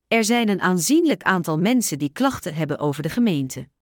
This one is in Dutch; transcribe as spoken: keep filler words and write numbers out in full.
Er zijn een aanzienlijk aantal mensen die klachten hebben over de gemeente.